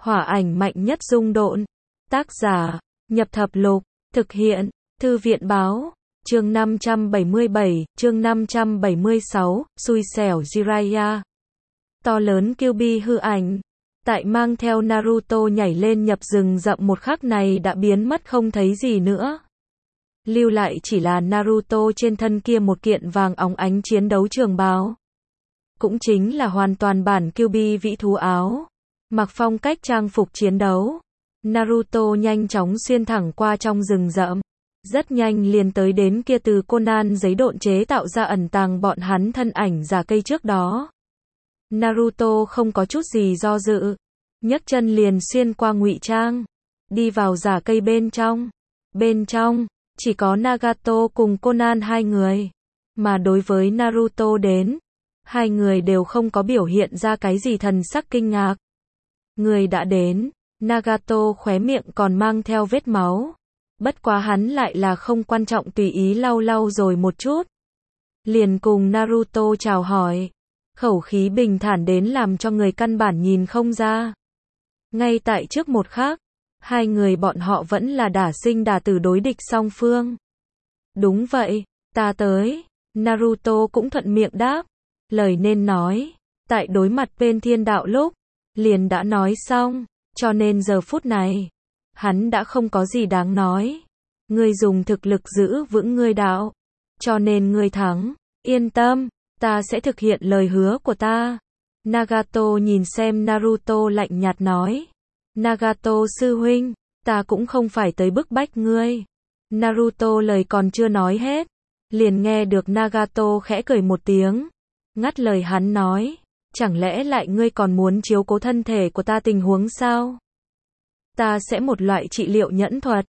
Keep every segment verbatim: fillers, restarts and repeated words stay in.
Hỏa ảnh mạnh nhất dung độn. Tác giả, Nhập Thập Lục, thực hiện, Thư viện báo, chương năm trăm bảy mươi bảy, chương năm trăm bảy mươi sáu, xui xẻo Jiraiya. To lớn Kyuubi hư ảnh, tại mang theo Naruto nhảy lên nhập rừng rậm một khắc này đã biến mất không thấy gì nữa. Lưu lại chỉ là Naruto trên thân kia một kiện vàng óng ánh chiến đấu trường bào. Cũng chính là hoàn toàn bản Kyuubi vĩ thú áo. Mặc phong cách trang phục chiến đấu. Naruto nhanh chóng xuyên thẳng qua trong rừng rậm. Rất nhanh liền tới đến kia từ Conan giấy độn chế tạo ra ẩn tàng bọn hắn thân ảnh giả cây trước đó. Naruto không có chút gì do dự. Nhấc chân liền xuyên qua ngụy trang. Đi vào giả cây bên trong. Bên trong, chỉ có Nagato cùng Conan hai người. Mà đối với Naruto đến, hai người đều không có biểu hiện ra cái gì thần sắc kinh ngạc. Người đã đến, Nagato khóe miệng còn mang theo vết máu. Bất quá hắn lại là không quan trọng tùy ý lau lau rồi một chút. Liền cùng Naruto chào hỏi. Khẩu khí bình thản đến làm cho người căn bản nhìn không ra. Ngay tại trước một khắc, hai người bọn họ vẫn là đả sinh đả tử đối địch song phương. Đúng vậy, ta tới. Naruto cũng thuận miệng đáp. Lời nên nói, tại đối mặt bên thiên đạo lúc, liền đã nói xong, cho nên giờ phút này, hắn đã không có gì đáng nói. Ngươi dùng thực lực giữ vững ngươi đạo, cho nên ngươi thắng, yên tâm, ta sẽ thực hiện lời hứa của ta. Nagato nhìn xem Naruto lạnh nhạt nói. Nagato sư huynh, ta cũng không phải tới bức bách ngươi. Naruto lời còn chưa nói hết, liền nghe được Nagato khẽ cười một tiếng, ngắt lời hắn nói. Chẳng lẽ lại ngươi còn muốn chiếu cố thân thể của ta tình huống sao? Ta sẽ một loại trị liệu nhẫn thuật.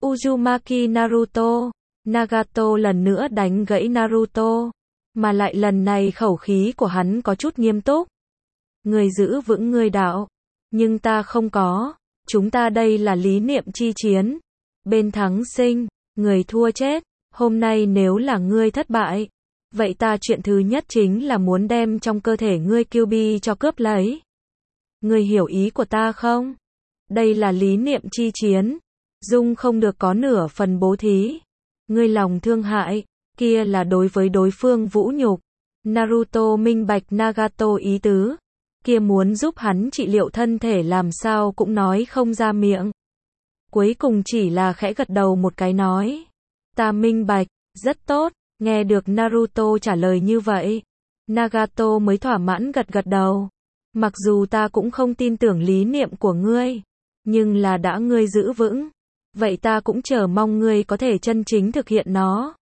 Uzumaki Naruto. Nagato lần nữa đánh gãy Naruto. Mà lại lần này khẩu khí của hắn có chút nghiêm túc. Ngươi giữ vững ngươi đạo. Nhưng ta không có. Chúng ta đây là lý niệm chi chiến. Bên thắng sinh, người thua chết. Hôm nay nếu là ngươi thất bại, vậy ta chuyện thứ nhất chính là muốn đem trong cơ thể ngươi Kyuubi cho cướp lấy. Ngươi hiểu ý của ta không? Đây là lý niệm chi chiến. Dung không được có nửa phần bố thí. Ngươi lòng thương hại, kia là đối với đối phương vũ nhục. Naruto minh bạch Nagato ý tứ. Kia muốn giúp hắn trị liệu thân thể làm sao cũng nói không ra miệng. Cuối cùng chỉ là khẽ gật đầu một cái nói. Ta minh bạch, rất tốt. Nghe được Naruto trả lời như vậy, Nagato mới thỏa mãn gật gật đầu. Mặc dù ta cũng không tin tưởng lý niệm của ngươi, nhưng là đã ngươi giữ vững, vậy ta cũng chờ mong ngươi có thể chân chính thực hiện nó.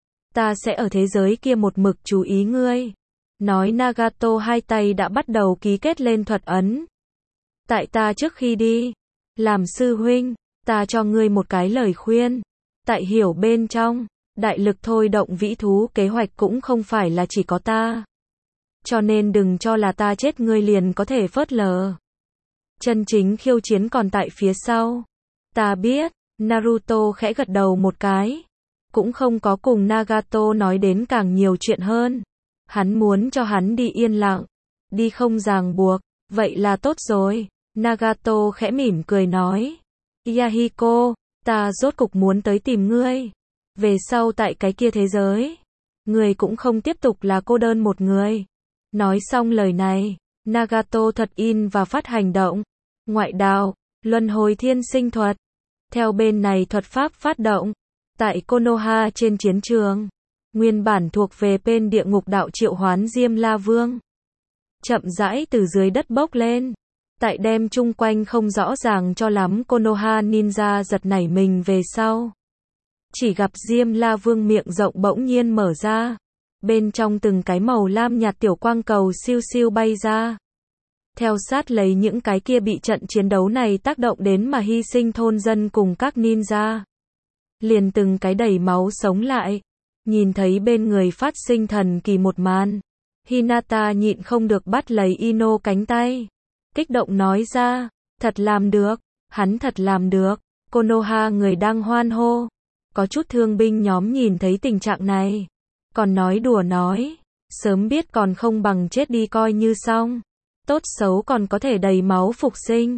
Ta sẽ ở thế giới kia một mực chú ý ngươi. Nói Nagato hai tay đã bắt đầu ký kết lên thuật ấn. Tại ta trước khi đi, làm sư huynh, ta cho ngươi một cái lời khuyên. Tại hiểu bên trong, đại lực thôi động vĩ thú kế hoạch cũng không phải là chỉ có ta. Cho nên đừng cho là ta chết ngươi liền có thể phớt lờ. Chân chính khiêu chiến còn tại phía sau. Ta biết, Naruto khẽ gật đầu một cái. Cũng không có cùng Nagato nói đến càng nhiều chuyện hơn. Hắn muốn cho hắn đi yên lặng. Đi không ràng buộc. Vậy là tốt rồi. Nagato khẽ mỉm cười nói. Yahiko, ta rốt cục muốn tới tìm ngươi. Về sau tại cái kia thế giới, người cũng không tiếp tục là cô đơn một người. Nói xong lời này, Nagato thật in và phát hành động. Ngoại đạo, luân hồi thiên sinh thuật. Theo bên này thuật pháp phát động. Tại Konoha trên chiến trường, nguyên bản thuộc về bên địa ngục đạo triệu hoán Diêm La Vương. Chậm rãi từ dưới đất bốc lên. Tại đem chung quanh không rõ ràng cho lắm Konoha ninja giật nảy mình về sau. Chỉ gặp Diêm La Vương miệng rộng bỗng nhiên mở ra. Bên trong từng cái màu lam nhạt tiểu quang cầu siêu siêu bay ra. Theo sát lấy những cái kia bị trận chiến đấu này tác động đến mà hy sinh thôn dân cùng các ninja. Liền từng cái đầy máu sống lại. Nhìn thấy bên người phát sinh thần kỳ một màn. Hinata nhịn không được bắt lấy Ino cánh tay. Kích động nói ra. Thật làm được. Hắn thật làm được. Konoha người đang hoan hô. Có chút thương binh nhóm nhìn thấy tình trạng này. Còn nói đùa nói. Sớm biết còn không bằng chết đi coi như xong. Tốt xấu còn có thể đầy máu phục sinh.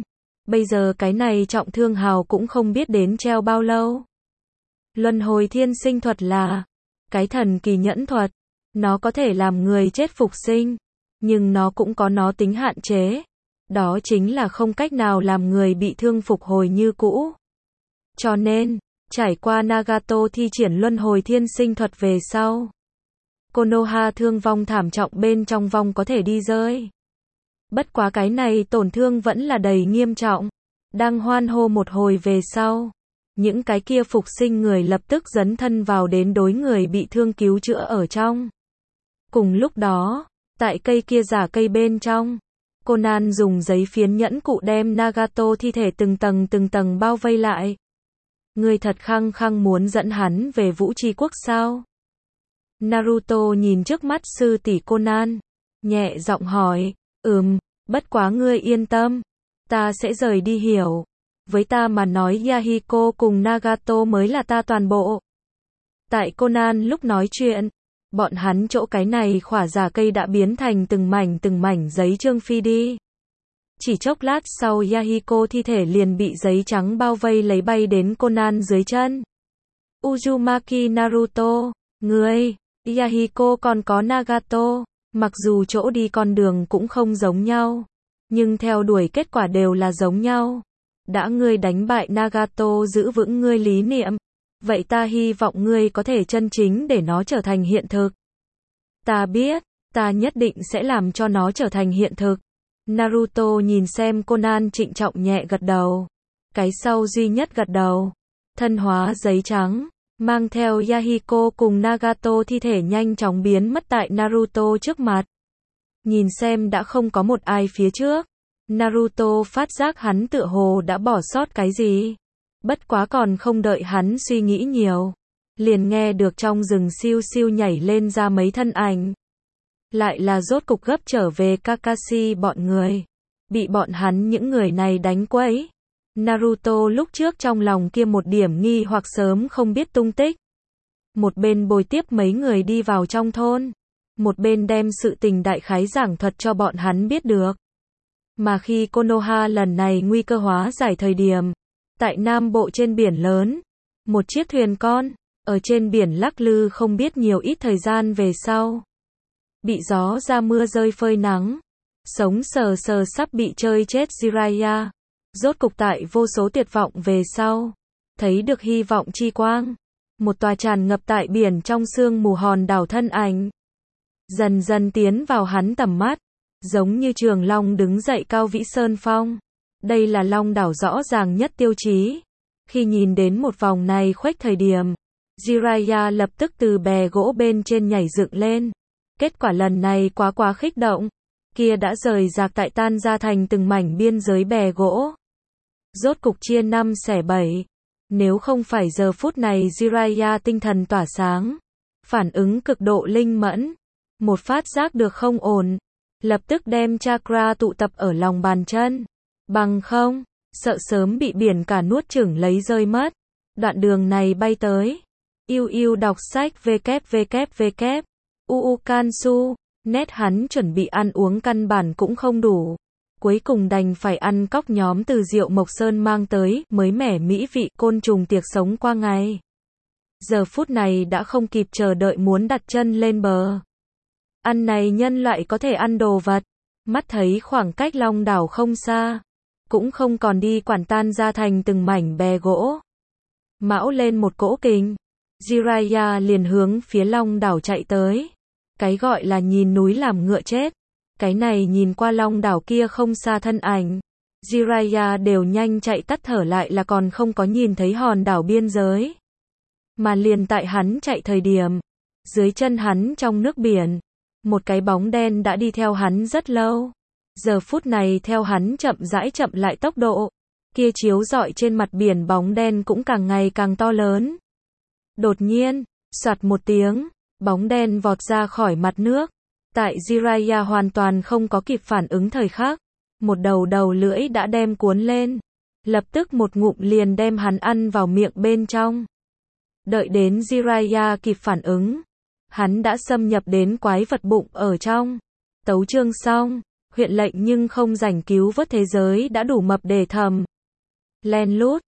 Bây giờ cái này trọng thương hào cũng không biết đến treo bao lâu. Luân hồi thiên sinh thuật là cái thần kỳ nhẫn thuật. Nó có thể làm người chết phục sinh, nhưng nó cũng có nó tính hạn chế. Đó chính là không cách nào làm người bị thương phục hồi như cũ. Cho nên, trải qua Nagato thi triển luân hồi thiên sinh thuật về sau, Konoha thương vong thảm trọng bên trong vong có thể đi rơi. Bất quá cái này tổn thương vẫn là đầy nghiêm trọng. Đang hoan hô một hồi về sau, những cái kia phục sinh người lập tức dấn thân vào đến đối người bị thương cứu chữa ở trong. Cùng lúc đó, tại cây kia giả cây bên trong, Conan dùng giấy phiến nhẫn cụ đem Nagato thi thể từng tầng từng tầng bao vây lại. Ngươi thật khăng khăng muốn dẫn hắn về Vũ Tri Quốc sao? Naruto nhìn trước mắt sư tỷ Conan, nhẹ giọng hỏi, ừm, bất quá ngươi yên tâm, ta sẽ rời đi hiểu. Với ta mà nói Yahiko cùng Nagato mới là ta toàn bộ. Tại Conan lúc nói chuyện, bọn hắn chỗ cái này khỏa giả cây đã biến thành từng mảnh từng mảnh giấy trương phi đi. Chỉ chốc lát sau Yahiko thi thể liền bị giấy trắng bao vây lấy bay đến Conan dưới chân. Uzumaki Naruto, ngươi, Yahiko còn có Nagato, mặc dù chỗ đi con đường cũng không giống nhau, nhưng theo đuổi kết quả đều là giống nhau. Đã ngươi đánh bại Nagato giữ vững ngươi lý niệm, vậy ta hy vọng ngươi có thể chân chính để nó trở thành hiện thực. Ta biết, ta nhất định sẽ làm cho nó trở thành hiện thực. Naruto nhìn xem Conan trịnh trọng nhẹ gật đầu. Cái sau duy nhất gật đầu. Thân hóa giấy trắng, mang theo Yahiko cùng Nagato thi thể nhanh chóng biến mất tại Naruto trước mặt. Nhìn xem đã không có một ai phía trước. Naruto phát giác hắn tựa hồ đã bỏ sót cái gì. Bất quá còn không đợi hắn suy nghĩ nhiều, liền nghe được trong rừng siêu siêu nhảy lên ra mấy thân ảnh. Lại là rốt cục gấp trở về Kakashi bọn người. Bị bọn hắn những người này đánh quẫy. Naruto lúc trước trong lòng kia một điểm nghi hoặc sớm không biết tung tích. Một bên bồi tiếp mấy người đi vào trong thôn, một bên đem sự tình đại khái giảng thuật cho bọn hắn biết được. Mà khi Konoha lần này nguy cơ hóa giải thời điểm, tại Nam Bộ trên biển lớn, một chiếc thuyền con, ở trên biển lắc lư không biết nhiều ít thời gian về sau. Bị gió ra mưa rơi phơi nắng, sống sờ sờ sắp bị chơi chết Jiraiya. Rốt cục tại vô số tuyệt vọng về sau, thấy được hy vọng chi quang. Một tòa tràn ngập tại biển trong sương mù hòn đảo thân ảnh. Dần dần tiến vào hắn tầm mắt, giống như Trường Long đứng dậy cao vĩ sơn phong. Đây là Long đảo rõ ràng nhất tiêu chí. Khi nhìn đến một vòng này khuếch thời điểm, Jiraiya lập tức từ bè gỗ bên trên nhảy dựng lên. Kết quả lần này quá quá khích động. Kia đã rời rạc tại tan ra thành từng mảnh biên giới bè gỗ. Rốt cục chia năm xẻ bảy. Nếu không phải giờ phút này Jiraiya tinh thần tỏa sáng, phản ứng cực độ linh mẫn, một phát giác được không ổn, lập tức đem chakra tụ tập ở lòng bàn chân. Bằng không, sợ sớm bị biển cả nuốt chửng lấy rơi mất. Đoạn đường này bay tới. Yêu yêu đọc sách www. Uu Kansu. Nét hắn chuẩn bị ăn uống căn bản cũng không đủ. Cuối cùng đành phải ăn cóc nhóm từ Diệu Mộc Sơn mang tới, mới mẻ mỹ vị côn trùng tiệc sống qua ngày. Giờ phút này đã không kịp chờ đợi muốn đặt chân lên bờ. Ăn này nhân loại có thể ăn đồ vật. Mắt thấy khoảng cách Long đảo không xa. Cũng không còn đi quản tan ra thành từng mảnh bè gỗ. Mão lên một cỗ kình. Jiraiya liền hướng phía Long đảo chạy tới. Cái gọi là nhìn núi làm ngựa chết. Cái này nhìn qua Long đảo kia không xa thân ảnh. Jiraiya đều nhanh chạy tắt thở lại là còn không có nhìn thấy hòn đảo biên giới. Mà liền tại hắn chạy thời điểm. Dưới chân hắn trong nước biển. Một cái bóng đen đã đi theo hắn rất lâu. Giờ phút này theo hắn chậm rãi chậm lại tốc độ. Kia chiếu rọi trên mặt biển bóng đen cũng càng ngày càng to lớn. Đột nhiên, soạt một tiếng. Bóng đen vọt ra khỏi mặt nước. Tại Jiraiya hoàn toàn không có kịp phản ứng thời khắc. Một đầu đầu lưỡi đã đem cuốn lên. Lập tức một ngụm liền đem hắn ăn vào miệng bên trong. Đợi đến Jiraiya kịp phản ứng. Hắn đã xâm nhập đến quái vật bụng ở trong. Tấu chương xong. huyện lệnh nhưng không rảnh cứu vớt thế giới đã đủ mập để thầm. Len lút,